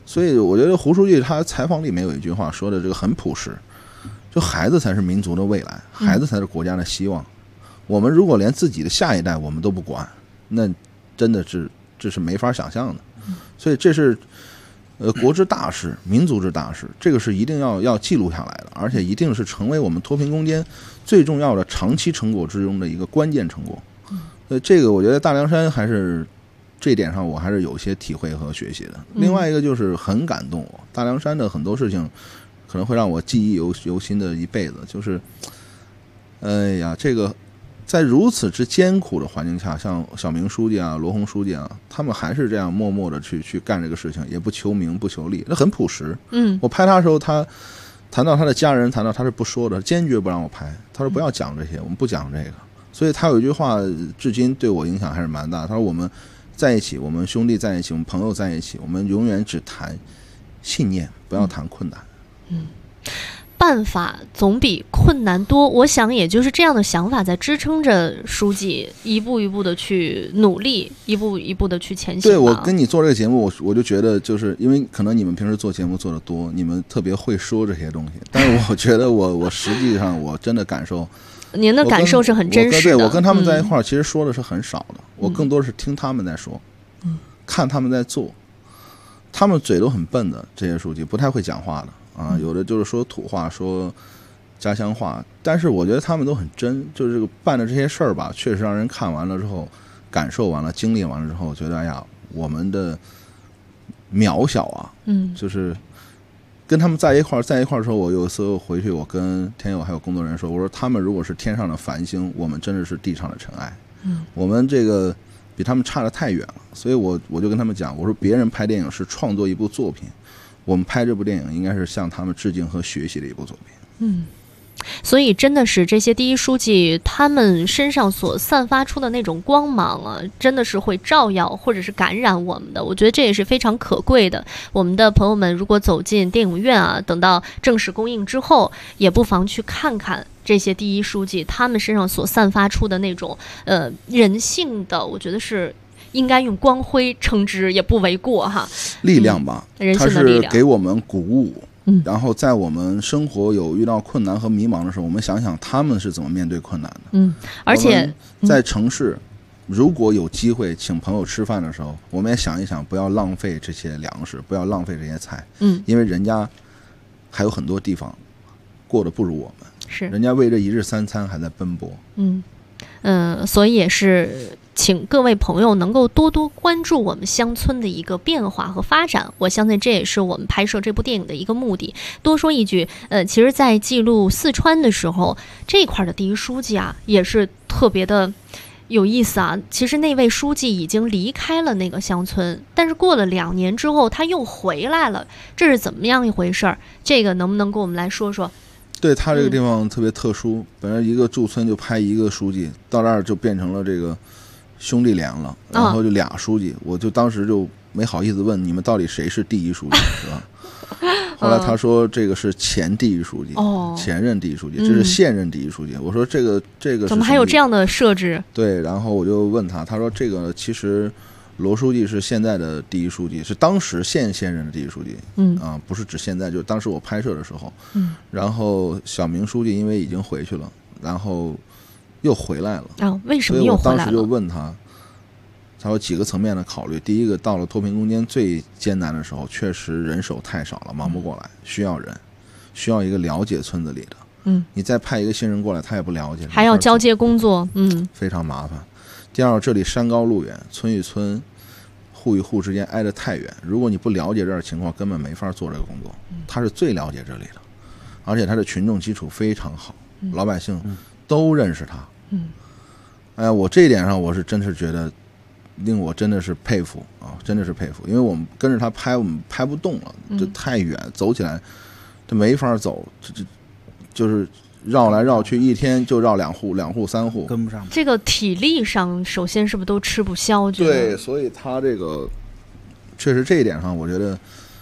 所以我觉得胡书记他采访里面有一句话说的这个很朴实，就孩子才是民族的未来，孩子才是国家的希望。我们如果连自己的下一代我们都不管，那真的是这是没法想象的。所以这是国之大事，民族之大事，这个是一定要记录下来的，而且一定是成为我们脱贫攻坚最重要的长期成果之中的一个关键成果。所以这个我觉得大凉山还是这一点上我还是有些体会和学习的。另外一个就是很感动我，大凉山的很多事情可能会让我记忆犹新的一辈子，就是哎呀，这个在如此之艰苦的环境下，像小明书记啊、罗红书记啊，他们还是这样默默的去干这个事情，也不求名不求利，那很朴实。我拍他的时候，他谈到他的家人，谈到他是不说的，坚决不让我拍。他说不要讲这些，我们不讲这个。所以他有一句话，至今对我影响还是蛮大。他说我们在一起，我们兄弟在一起，我们朋友在一起，我们永远只谈信念，不要谈困难。 办法总比困难多，我想也就是这样的想法在支撑着书记一步一步的去努力，一步一步的去前行。 对，我跟你做这个节目，我就觉得就是因为可能你们平时做节目做得多，你们特别会说这些东西，但是我觉得我实际上我真的感受， 您的感受是很真实的。 对，我跟他们在一块儿，其实说的是很少的，我更多是听他们在说，看他们在做，他们嘴都很笨的，这些书记不太会讲话的。有的就是说土话，说家乡话，但是我觉得他们都很真，就是这个办的这些事儿吧，确实让人看完了之后，感受完了，经历完了之后，觉得哎呀，我们的渺小啊，就是跟他们在一块儿的时候，我有一次回去，我跟天佑还有工作人员说，我说他们如果是天上的繁星，我们真的是地上的尘埃，我们这个比他们差得太远了，所以我就跟他们讲，我说别人拍电影是创作一部作品。我们拍这部电影应该是向他们致敬和学习的一部作品。 所以真的是这些第一书记他们身上所散发出的那种光芒啊，真的是会照耀或者是感染我们的。我觉得这也是非常可贵的。我们的朋友们如果走进电影院啊，等到正式公映之后，也不妨去看看这些第一书记他们身上所散发出的那种人性的，我觉得是应该用光辉称之也不为过哈。 力量吧， 人性的力量， 它是给我们鼓舞。然后在我们生活有遇到困难和迷茫的时候，我们想想他们是怎么面对困难的。 而且在城市，如果有机会请朋友吃饭的时候，我们也想一想，不要浪费这些粮食，不要浪费这些菜。因为人家还有很多地方过得不如我们， 是人家为这一日三餐还在奔波。 所以也是请各位朋友能够多多关注我们乡村的一个变化和发展，我相信这也是我们拍摄这部电影的一个目的。多说一句，其实在记录四川的时候，这块的第一书记啊也是特别的有意思啊。其实那位书记已经离开了那个乡村，但是过了2年之后他又回来了，这是怎么样一回事儿？这个能不能跟我们来说说？ 对，他这个地方特别特殊，本来一个驻村就拍一个书记，到这儿就变成了这个兄弟连了，然后就俩书记，我就当时就没好意思问你们到底谁是第一书记，是吧？后来他说这个是前第一书记，前任第一书记，这是现任第一书记。我说这个怎么还有这样的设置？ 对，然后我就问他，他说这个其实罗书记是现在的第一书记，是当时现任的第一书记，不是指现在，就是当时我拍摄的时候，然后小明书记因为已经回去了，然后又回来了， 为什么又回来了？ 所以我当时就问他有几个层面的考虑。第一个，到了脱贫攻坚最艰难的时候，确实人手太少了，忙不过来，需要人，需要一个了解村子里的。你再派一个新人过来，他也不了解， 还要交接工作， 非常麻烦。第二，这里山高路远，村与村、户与户之间挨得太远，如果你不了解这儿情况，根本没法做这个工作。他是最了解这里的，而且他的群众基础非常好，老百姓都认识他。哎呀，我这一点上我是真是觉得令我真的是佩服啊，真的是佩服，因为我们跟着他拍，我们拍不动了，这太远，走起来这没法走，就是绕来绕去，一天就绕2户、3户， 跟不上。 这个体力上，首先是不是都吃不消？ 对，所以他这个确实这一点上，我觉得，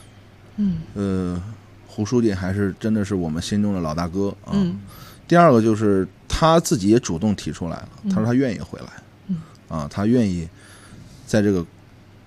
胡书记还是真的是我们心中的老大哥啊。第二个就是他自己也主动提出来了，他说他愿意回来，他愿意在这个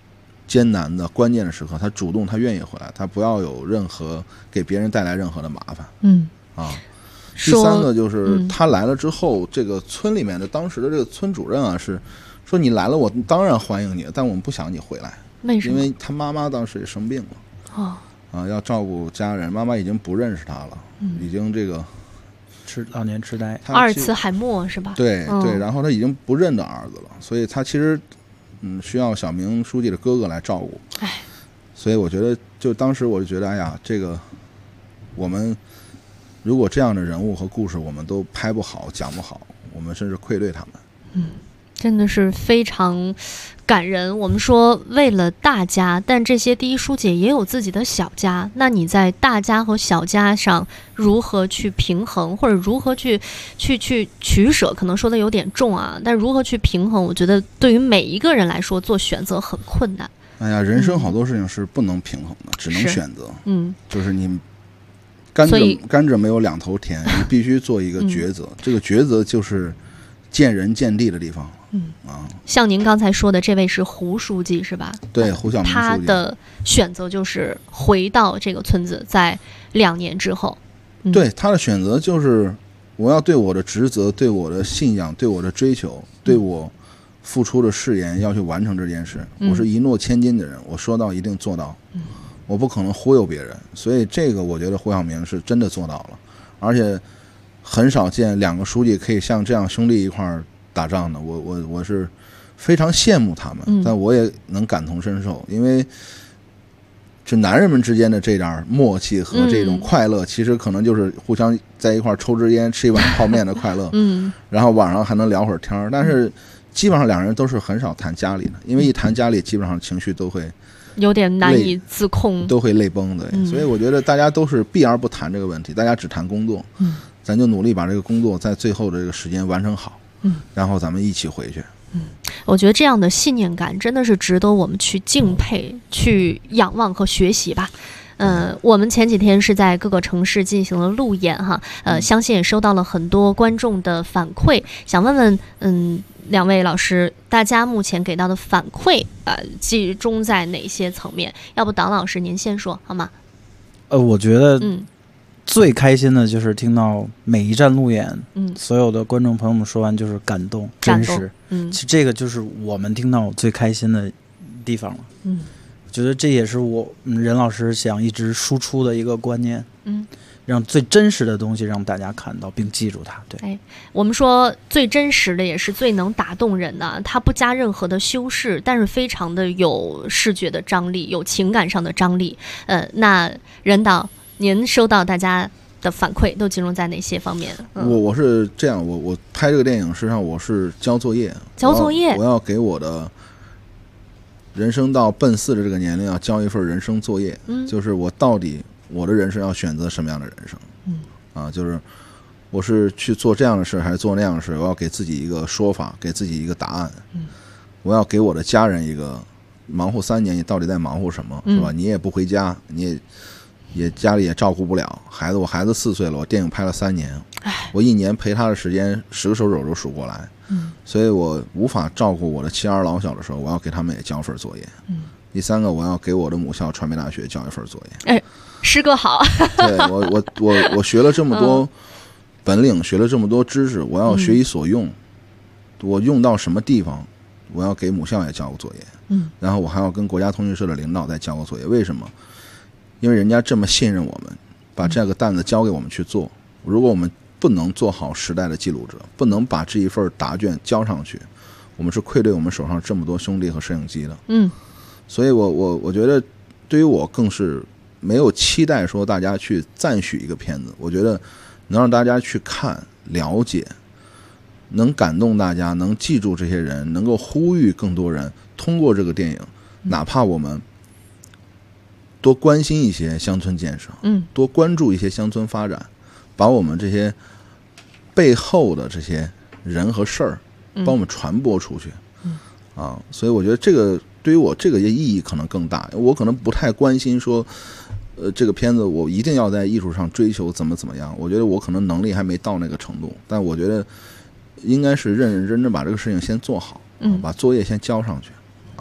艰难的关键的时刻，他主动，他愿意回来，他不要有任何给别人带来任何的麻烦。第三个就是他来了之后，这个村里面的当时的这个村主任啊，是说你来了，我当然欢迎你，但我们不想你回来。 为什么？ 因为他妈妈当时也生病了。要照顾家人，妈妈已经不认识他了，已经这个老年痴呆， 阿尔茨海默是吧？ 对对，然后他已经不认得儿子了，所以他其实需要小明书记的哥哥来照顾。所以我觉得，就当时我就觉得，哎呀，这个我们如果这样的人物和故事我们都拍不好、讲不好，我们甚至愧对他们。 真的是非常感人。我们说为了大家，但这些第一书记也有自己的小家，那你在大家和小家上如何去平衡，或者如何去取舍，可能说的有点重啊，但如何去平衡，我觉得对于每一个人来说做选择很困难。 哎呀，人生好多事情是不能平衡的，只能选择。就是你甘蔗没有两头甜，你必须做一个抉择。这个抉择就是见人见地的地方。 像您刚才说的这位是胡书记是吧？ 对，胡晓明书记。 他的选择就是回到这个村子，在2年之后。 对，他的选择就是我要对我的职责、对我的信仰、对我的追求、对我付出的誓言要去完成这件事。我是一诺千金的人，我说到一定做到。我不可能忽悠别人，所以这个我觉得胡晓明是真的做到了，而且很少见2个书记可以像这样兄弟一块儿打仗的，我是非常羡慕他们，但我也能感同身受，因为这男人们之间的这点默契和这种快乐，其实可能就是互相在一块抽支烟、吃一碗泡面的快乐，然后晚上还能聊会儿天，但是基本上2人都是很少谈家里的，因为一谈家里，基本上情绪都会有点难以自控， 都会泪崩。对，所以我觉得大家都是避而不谈这个问题，大家只谈工作，咱就努力把这个工作在最后的这个时间完成好。然后咱们一起回去。 我觉得这样的信念感真的是值得我们去敬佩、去仰望和学习吧。我们前几天是在各个城市进行了路演哈，相信也收到了很多观众的反馈，想问问2位老师，大家目前给到的反馈集中在哪些层面？要不党老师您先说好吗？ 我觉得最开心的就是听到每一站路演，所有的观众朋友们说完就是感动、真实。其实这个就是我们听到最开心的地方了。我觉得这也是任老师想一直输出的一个观念。让最真实的东西让大家看到并记住它。对， 我们说最真实的也是最能打动人的，它不加任何的修饰，但是非常的有视觉的张力，有情感上的张力。那任导，您收到大家的反馈都集中在哪些方面？ 我是这样，我拍这个电影，实际上我是交作业，我要给我的人生到奔4的这个年龄要交一份人生作业，就是我到底我的人生要选择什么样的人生？就是我是去做这样的事还是做那样的事？我要给自己一个说法，给自己一个答案。我要给我的家人一个忙活3年，你到底在忙活什么？是吧？你也不回家，你也家里也照顾不了孩子。我孩子4岁了，我电影拍了3年，我1年陪他的时间10个手指都数过来。所以我无法照顾我的妻儿老小的时候，我要给他们也交份作业。第3个，我要给我的母校传媒大学交一份作业。 师哥好。 对，我学了这么多本领，学了这么多知识，我要学以所用。我用到什么地方，我要给母校也交个作业。然后我还要跟国家通讯社的领导再交个作业。为什么？因为人家这么信任我们，把这个担子交给我们去做。如果我们不能做好时代的记录者，不能把这一份答卷交上去，我们是愧对我们手上这么多兄弟和摄影机的。所以我觉得对于我更是没有期待说大家去赞许一个片子，我觉得能让大家去看了解，能感动大家，能记住这些人，能够呼吁更多人通过这个电影，哪怕我们多关心一些乡村建设，多关注一些乡村发展，把我们这些背后的这些人和事儿帮我们传播出去。所以我觉得这个对于我这个意义可能更大。我可能不太关心说这个片子我一定要在艺术上追求怎么样，我觉得我可能能力还没到那个程度，但我觉得应该是认认真真把这个事情先做好，把作业先交上去。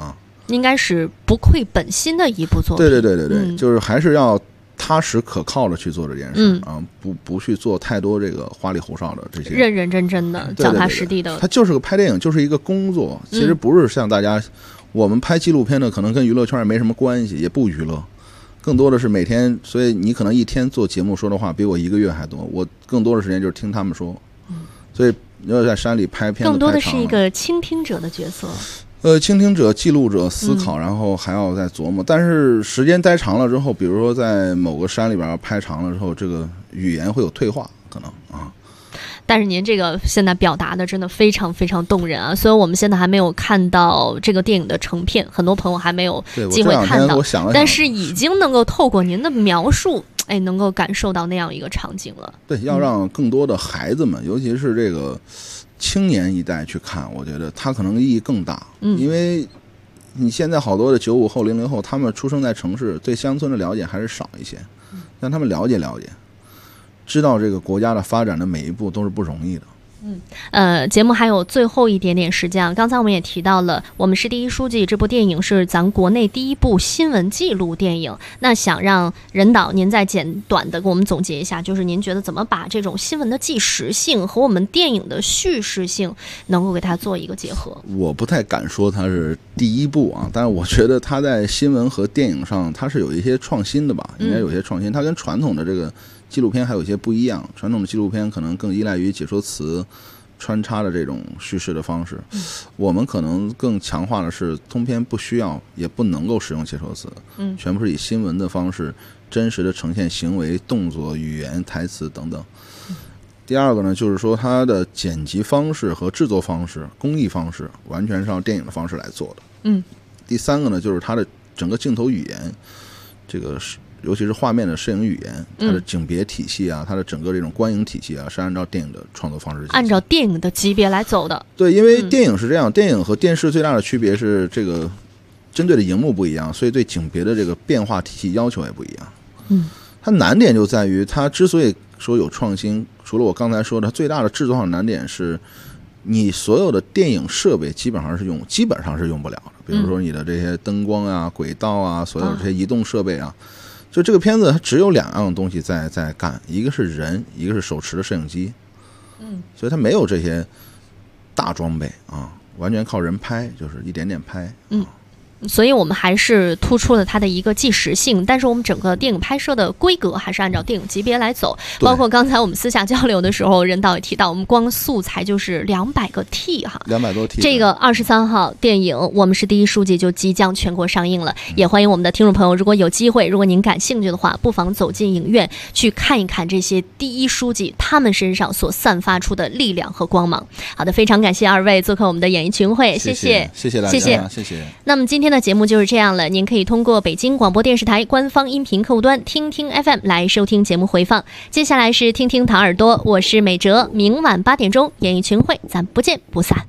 应该是不愧本心的一部作品。 对，就是还是要踏实可靠的去做这件事啊，不去做太多这个花里胡哨的这些， 认认真真的、脚踏实地的。 它就是个拍电影，就是一个工作，其实不是像大家我们拍纪录片的，可能跟娱乐圈也没什么关系，也不娱乐，更多的是每天，所以你可能一天做节目说的话比我1个月还多，我更多的时间就是听他们说，所以要在山里拍片子， 更多的是一个倾听者的角色。 倾听者、记录者、思考，然后还要再琢磨。但是时间待长了之后，比如说在某个山里边拍长了之后，这个语言会有退化，可能啊。 但是您这个现在表达的真的非常非常动人啊！虽然我们现在还没有看到这个电影的成片，很多朋友还没有机会看到，但是已经能够透过您的描述，能够感受到那样一个场景了。 对，要让更多的孩子们，尤其是这个青年一代去看，我觉得它可能意义更大。因为你现在好多的95后、00后，他们出生在城市，对乡村的了解还是少一些，让他们了解了解。知道这个国家的发展的每一步都是不容易的。 节目还有最后一点点时间啊。刚才我们也提到了，我们是第一书记这部电影是咱国内第一部新闻记录电影。那想让任导您再简短的给我们总结一下，就是您觉得怎么把这种新闻的纪实性和我们电影的叙事性能够给它做一个结合？ 我不太敢说它是第一部啊，但是我觉得它在新闻和电影上它是有一些创新的吧，应该有些创新。它跟传统的这个纪录片还有一些不一样，传统的纪录片可能更依赖于解说词穿插的这种叙事的方式，我们可能更强化的是通篇不需要也不能够使用解说词，全部是以新闻的方式真实的呈现行为、动作、语言、台词等等。第二个呢，就是说它的剪辑方式和制作方式、工艺方式完全是按电影的方式来做的。第三个呢，就是它的整个镜头语言，这个是尤其是画面的摄影语言，它的景别体系啊，它的整个这种观影体系啊，是按照电影的创作方式， 按照电影的级别来走的。 对，因为电影是这样，电影和电视最大的区别是这个针对的荧幕不一样，所以对景别的这个变化体系要求也不一样。它难点就在于，它之所以说有创新，除了我刚才说的，最大的制作上的难点是，你所有的电影设备基本上是用不了的，比如说你的这些灯光啊、轨道啊，所有这些移动设备啊。就这个片子它只有2样东西在干，一个是人，一个是手持的摄影机，所以它没有这些大装备啊，完全靠人拍，就是一点点拍。 所以我们还是突出了它的一个纪实性，但是我们整个电影拍摄的规格还是按照电影级别来走。包括刚才我们私下交流的时候，任导也提到，我们光素材就是200个 T 哈 ，200多 T。 这个23号电影《我们是第一书记》就即将全国上映了，也欢迎我们的听众朋友，如果有机会，如果您感兴趣的话，不妨走进影院去看一看这些第一书记他们身上所散发出的力量和光芒。好的，非常感谢2位做客我们的演艺群会，谢谢大家，谢谢。 那么今天的节目就是这样了，您可以通过北京广播电视台官方音频客户端听听 FM 来收听节目回放。接下来是听听唐耳朵，我是美哲，明晚8点钟演艺群会，咱不见不散。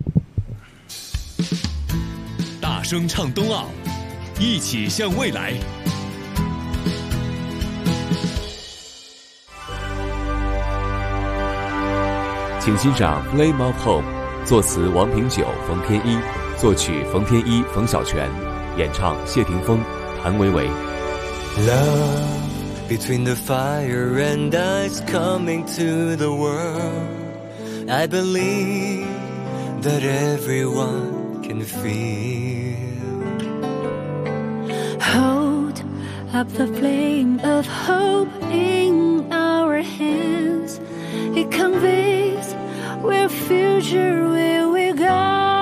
大声唱冬奥，一起向未来。请欣赏《Flame of Hope》，作词王平久、冯天一，作曲冯天一、冯小泉，演唱谢霆锋、谭维维。 Love between the fire and ice coming to the world. I believe that everyone can feel. Hold up the flame of hope in our hands. It conveys where future will we go.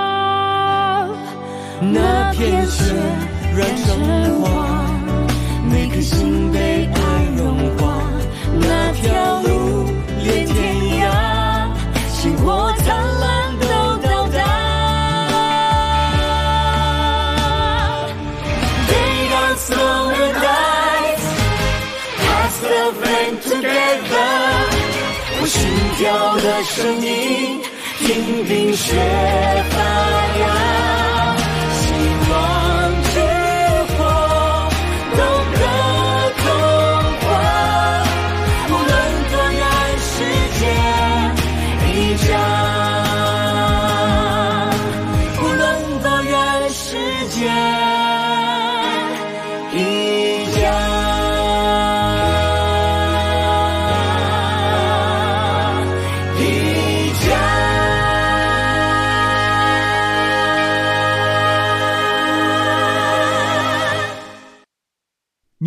那片雪染成黄，每颗心被爱融化。那条路连天涯，星火灿烂都到达。They don't slow the dice, pass the flame together. 我心跳的声音，听冰雪发芽，希望之火懂得痛快，无论多远世界一家，无论多远世界。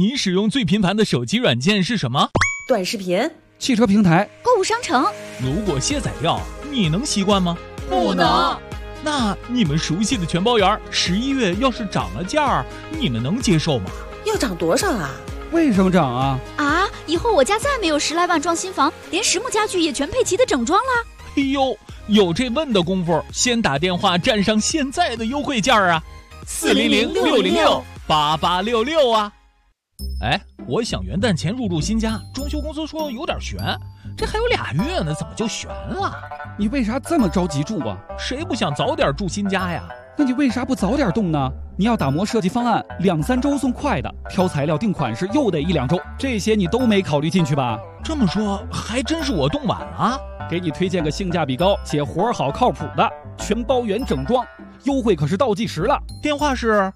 你使用最频繁的手机软件是什么？ 短视频、 汽车平台、 购物商城。 如果卸载掉，你能习惯吗？ 不能。 那你们熟悉的全包园11月要是涨了价，你们能接受吗？ 要涨多少啊？ 为什么涨啊？ 啊！以后我家再没有10来万装新房，连实木家具也全配齐的整装了。 哎呦，有这问的功夫，先打电话占上现在的优惠价啊！400-606-8866啊！哎，我想元旦前入住新家，装修公司说有点悬，这还有2月呢，怎么就悬了？ 你为啥这么着急住啊？ 谁不想早点住新家呀？ 那你为啥不早点动呢？你要打磨设计方案，2-3周送快的，挑材料定款式又得1-2周，这些你都没考虑进去吧？ 这么说，还真是我动晚了。 给你推荐个性价比高且活好靠谱的全包圆整装，优惠可是倒计时了。 电话是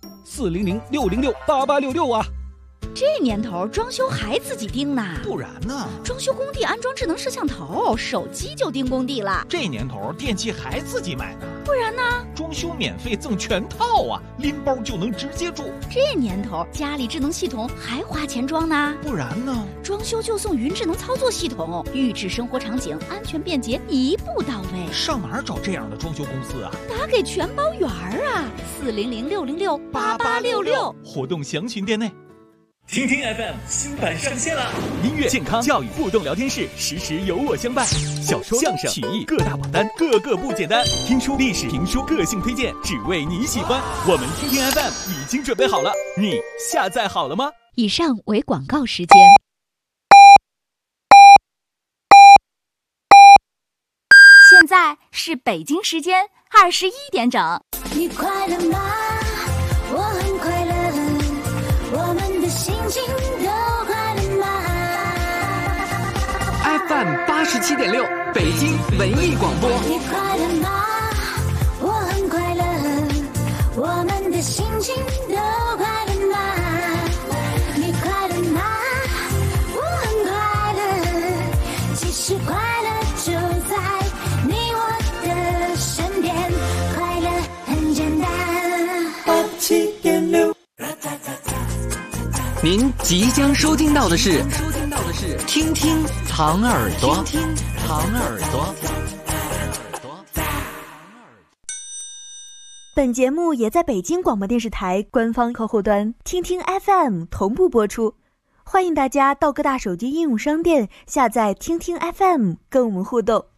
400-606-8866啊。 这年头装修还自己盯呢？ 不然呢？ 装修工地安装智能摄像头，手机就盯工地了。 这年头电器还自己买呢？ 不然呢？ 装修免费赠全套啊，拎包就能直接住。 这年头家里智能系统还花钱装呢？ 不然呢？ 装修就送云智能操作系统，预制生活场景，安全便捷，一步到位。 上哪儿找这样的装修公司啊？ 打给全包园啊，400-606-8866， 活动详询店内。 听听 FM 新版上线了， 音乐、健康、教育、互动聊天室，时时有我相伴。小说、相声、曲艺各大榜单，个个不简单。听书、历史、评书，个性推荐，只为你喜欢。我们听听 FM 已经准备好了，你下载好了吗？ 以上为广告时间。现在是北京时间21点整。 你快乐吗？我很快乐。我们的心情都快乐吗 ？FM 87.6，北京文艺广播。 你快乐吗？我很快乐。我们的心情都快乐吗？你快乐吗？我很快乐。其实快乐就在你我的身边，快乐很简单。87.6。 您即将收听到的是听听糖耳朵，听听糖耳朵。 本节目也在北京广播电视台官方客户端听听 FM 同步播出，欢迎大家到各大手机应用商店下载听听 FM 跟我们互动。